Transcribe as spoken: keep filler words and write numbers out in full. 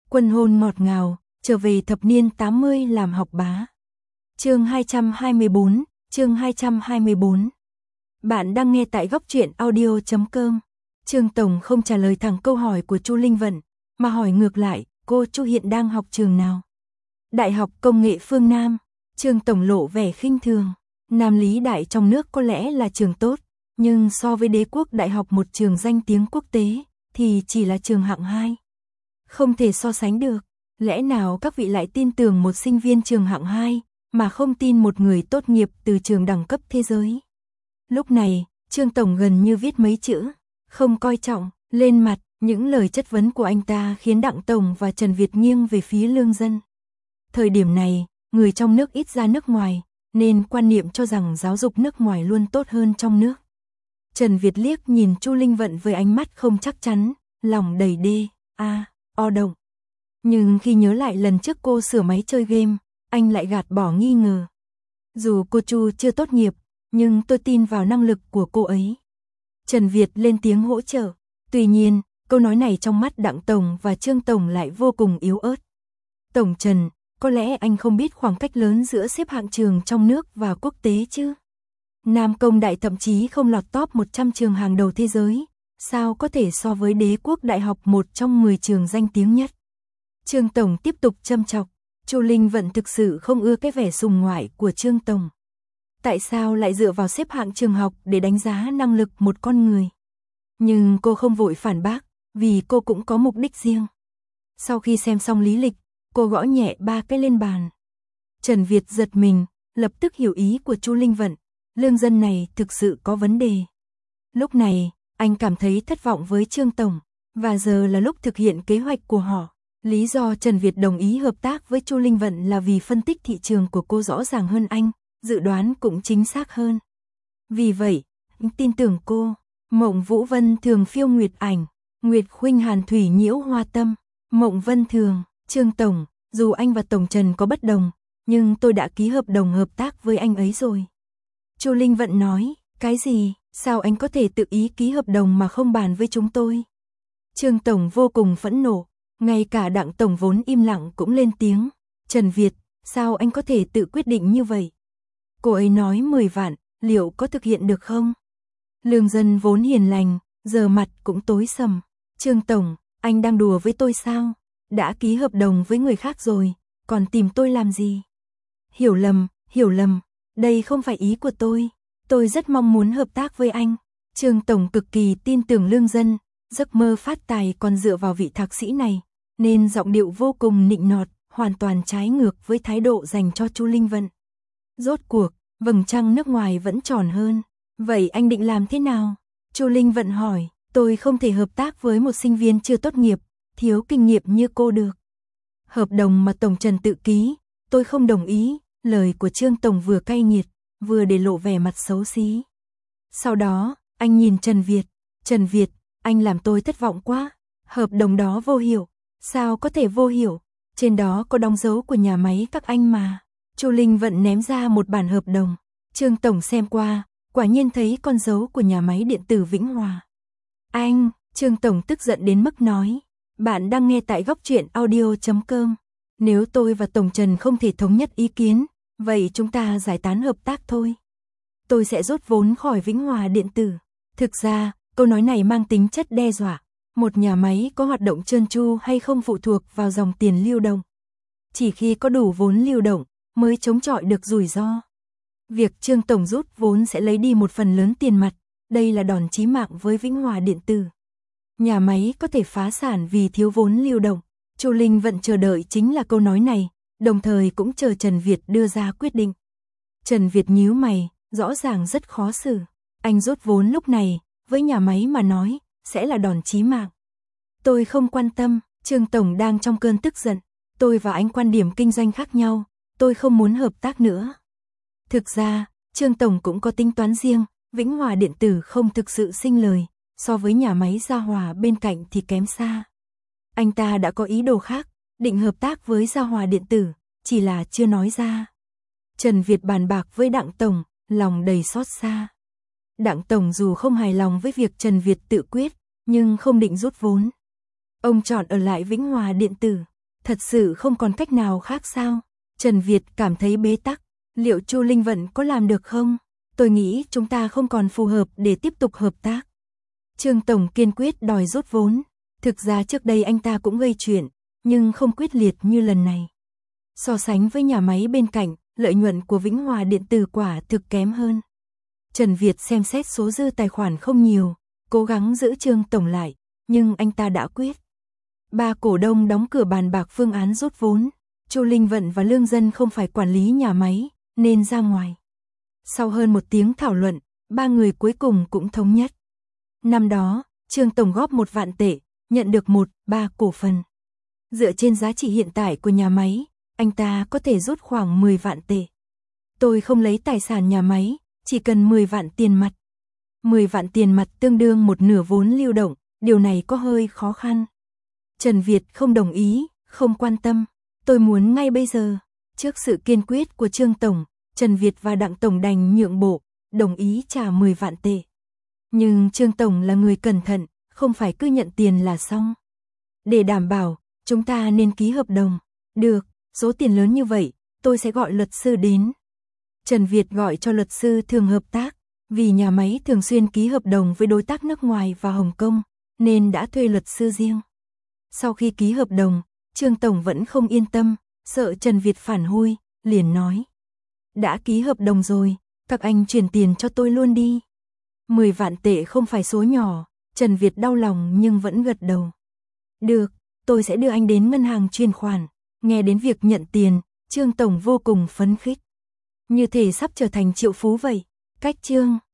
Quân hôn ngọt ngào, trở về thập niên tám mươi làm học bá. Chương hai trăm hai mươi bốn, chương hai trăm hai mươi bốn. Bạn đang nghe tại góc truyện audio chấm com. Trương Tổng không trả lời thẳng câu hỏi của Chu Linh Vận, mà hỏi ngược lại, cô Chu hiện đang học trường nào? Đại học Công nghệ Phương Nam. Trương Tổng lộ vẻ khinh thường. Nam Lý Đại trong nước có lẽ là trường tốt, nhưng so với Đế Quốc Đại học một trường danh tiếng quốc tế, thì chỉ là trường hạng hai. Không thể so sánh được. Lẽ nào các vị lại tin tưởng một sinh viên trường hạng hai, mà không tin một người tốt nghiệp từ trường đẳng cấp thế giới? Lúc này, Trương Tổng gần như viết mấy chữ, không coi trọng, lên mặt. Những lời chất vấn của anh ta khiến Đặng Tổng và Trần Việt nghiêng về phía Lương Dân. Thời điểm này, người trong nước ít ra nước ngoài, nên quan niệm cho rằng giáo dục nước ngoài luôn tốt hơn trong nước. Trần Việt liếc nhìn Chu Linh Vận với ánh mắt không chắc chắn, lòng đầy đê, a, o động. Nhưng khi nhớ lại lần trước cô sửa máy chơi game, anh lại gạt bỏ nghi ngờ. Dù cô Chu chưa tốt nghiệp, nhưng tôi tin vào năng lực của cô ấy. Trần Việt lên tiếng hỗ trợ. Tuy nhiên, câu nói này trong mắt Đặng Tổng và Trương Tổng lại vô cùng yếu ớt. Tổng Trần, có lẽ anh không biết khoảng cách lớn giữa xếp hạng trường trong nước và quốc tế chứ? Nam Công Đại thậm chí không lọt top một trăm trường hàng đầu thế giới, sao có thể so với Đế Quốc Đại học một trong mười trường danh tiếng nhất? Trương Tổng tiếp tục châm chọc. Chu Linh Vận thực sự không ưa cái vẻ sùng ngoại của Trương Tổng. Tại sao lại dựa vào xếp hạng trường học để đánh giá năng lực một con người? Nhưng cô không vội phản bác, vì cô cũng có mục đích riêng. Sau khi xem xong lý lịch, cô gõ nhẹ ba cái lên bàn. Trần Việt giật mình, lập tức hiểu ý của Chu Linh Vận. Lương Dân này thực sự có vấn đề. Lúc này, anh cảm thấy thất vọng với Trương Tổng, và giờ là lúc thực hiện kế hoạch của họ. Lý do Trần Việt đồng ý hợp tác với Chu Linh Vận là vì phân tích thị trường của cô rõ ràng hơn anh, dự đoán cũng chính xác hơn. Vì vậy, anh tin tưởng cô. Mộng Vũ Vân Thường phiêu nguyệt ảnh, Nguyệt Khuynh Hàn Thủy nhiễu hoa tâm. Mộng Vân Thường, Trương Tổng, dù anh và Tổng Trần có bất đồng, nhưng tôi đã ký hợp đồng hợp tác với anh ấy rồi. Chu Linh Vận nói, cái gì, sao anh có thể tự ý ký hợp đồng mà không bàn với chúng tôi? Trương Tổng vô cùng phẫn nộ, ngay cả Đặng Tổng vốn im lặng cũng lên tiếng. Trần Việt, sao anh có thể tự quyết định như vậy? Cô ấy nói mười vạn, liệu có thực hiện được không? Lương Dân vốn hiền lành, giờ mặt cũng tối sầm. Trương Tổng, anh đang đùa với tôi sao? Đã ký hợp đồng với người khác rồi, còn tìm tôi làm gì? Hiểu lầm, hiểu lầm, đây không phải ý của tôi. Tôi rất mong muốn hợp tác với anh. Trương Tổng cực kỳ tin tưởng Lương Dân, giấc mơ phát tài còn dựa vào vị thạc sĩ này, nên giọng điệu vô cùng nịnh nọt, hoàn toàn trái ngược với thái độ dành cho Chu Linh Vận. Rốt cuộc, vầng trăng nước ngoài vẫn tròn hơn. Vậy anh định làm thế nào? Chu Linh Vận hỏi. Tôi không thể hợp tác với một sinh viên chưa tốt nghiệp, thiếu kinh nghiệm như cô được. Hợp đồng mà Tổng Trần tự ký, tôi không đồng ý. Lời của Trương Tổng vừa cay nghiệt, vừa để lộ vẻ mặt xấu xí. Sau đó, anh nhìn Trần Việt. Trần Việt, anh làm tôi thất vọng quá. Hợp đồng đó vô hiệu. Sao có thể vô hiệu? Trên đó có đóng dấu của nhà máy các anh mà. Chu Linh Vận ném ra một bản hợp đồng. Trương Tổng xem qua, quả nhiên thấy con dấu của nhà máy điện tử Vĩnh Hòa. Anh, Trương Tổng tức giận đến mức nói. Bạn đang nghe tại góc truyện audio chấm com. Nếu tôi và Tổng Trần không thể thống nhất ý kiến, vậy chúng ta giải tán hợp tác thôi. Tôi sẽ rút vốn khỏi Vĩnh Hòa điện tử. Thực ra, câu nói này mang tính chất đe dọa. Một nhà máy có hoạt động trơn tru hay không phụ thuộc vào dòng tiền lưu động. Chỉ khi có đủ vốn lưu động, mới chống chọi được rủi ro. Việc Trương Tổng rút vốn sẽ lấy đi một phần lớn tiền mặt. Đây là đòn chí mạng với Vĩnh Hòa điện tử. Nhà máy có thể phá sản vì thiếu vốn lưu động. Chu Linh Vận chờ đợi chính là câu nói này, đồng thời cũng chờ Trần Việt đưa ra quyết định. Trần Việt nhíu mày, rõ ràng rất khó xử. Anh rút vốn lúc này, với nhà máy mà nói, sẽ là đòn chí mạng. Tôi không quan tâm, Trương Tổng đang trong cơn tức giận. Tôi và anh quan điểm kinh doanh khác nhau, tôi không muốn hợp tác nữa. Thực ra, Trương Tổng cũng có tính toán riêng. Vĩnh Hòa điện tử không thực sự sinh lời, so với nhà máy Gia Hòa bên cạnh thì kém xa. Anh ta đã có ý đồ khác, định hợp tác với Gia Hòa điện tử, chỉ là chưa nói ra. Trần Việt bàn bạc với Đặng Tổng, lòng đầy xót xa. Đặng Tổng dù không hài lòng với việc Trần Việt tự quyết, nhưng không định rút vốn. Ông chọn ở lại Vĩnh Hòa điện tử. Thật sự không còn cách nào khác sao? Trần Việt cảm thấy bế tắc, liệu Chu Linh Vận có làm được không? Tôi nghĩ chúng ta không còn phù hợp để tiếp tục hợp tác. Trương Tổng kiên quyết đòi rút vốn. Thực ra trước đây anh ta cũng gây chuyện, nhưng không quyết liệt như lần này. So sánh với nhà máy bên cạnh, lợi nhuận của Vĩnh Hòa Điện tử quả thực kém hơn. Trần Việt xem xét số dư tài khoản không nhiều, cố gắng giữ Trương Tổng lại, nhưng anh ta đã quyết. Ba cổ đông đóng cửa bàn bạc phương án rút vốn. Chu Linh Vận và Lương Dân không phải quản lý nhà máy, nên ra ngoài. Sau hơn một tiếng thảo luận, ba người cuối cùng cũng thống nhất. Năm đó, Trương Tổng góp một vạn tệ, nhận được một, ba cổ phần. Dựa trên giá trị hiện tại của nhà máy, anh ta có thể rút khoảng mười vạn tệ. Tôi không lấy tài sản nhà máy, chỉ cần mười vạn tiền mặt. mười vạn tiền mặt tương đương một nửa vốn lưu động, điều này có hơi khó khăn. Trần Việt không đồng ý, không quan tâm. Tôi muốn ngay bây giờ. Trước sự kiên quyết của Trương Tổng, Trần Việt và Đặng Tổng đành nhượng bộ, đồng ý trả mười vạn tệ. Nhưng Trương Tổng là người cẩn thận, không phải cứ nhận tiền là xong. Để đảm bảo, chúng ta nên ký hợp đồng. Được, số tiền lớn như vậy, tôi sẽ gọi luật sư đến. Trần Việt gọi cho luật sư thường hợp tác, vì nhà máy thường xuyên ký hợp đồng với đối tác nước ngoài và Hồng Kông, nên đã thuê luật sư riêng. Sau khi ký hợp đồng, Trương Tổng vẫn không yên tâm, sợ Trần Việt phản hồi, liền nói. Đã ký hợp đồng rồi, các anh chuyển tiền cho tôi luôn đi. mười vạn tệ không phải số nhỏ, Trần Việt đau lòng nhưng vẫn gật đầu. Được, tôi sẽ đưa anh đến ngân hàng chuyển khoản. Nghe đến việc nhận tiền, Trương Tổng vô cùng phấn khích. Như thể sắp trở thành triệu phú vậy. Cách Trương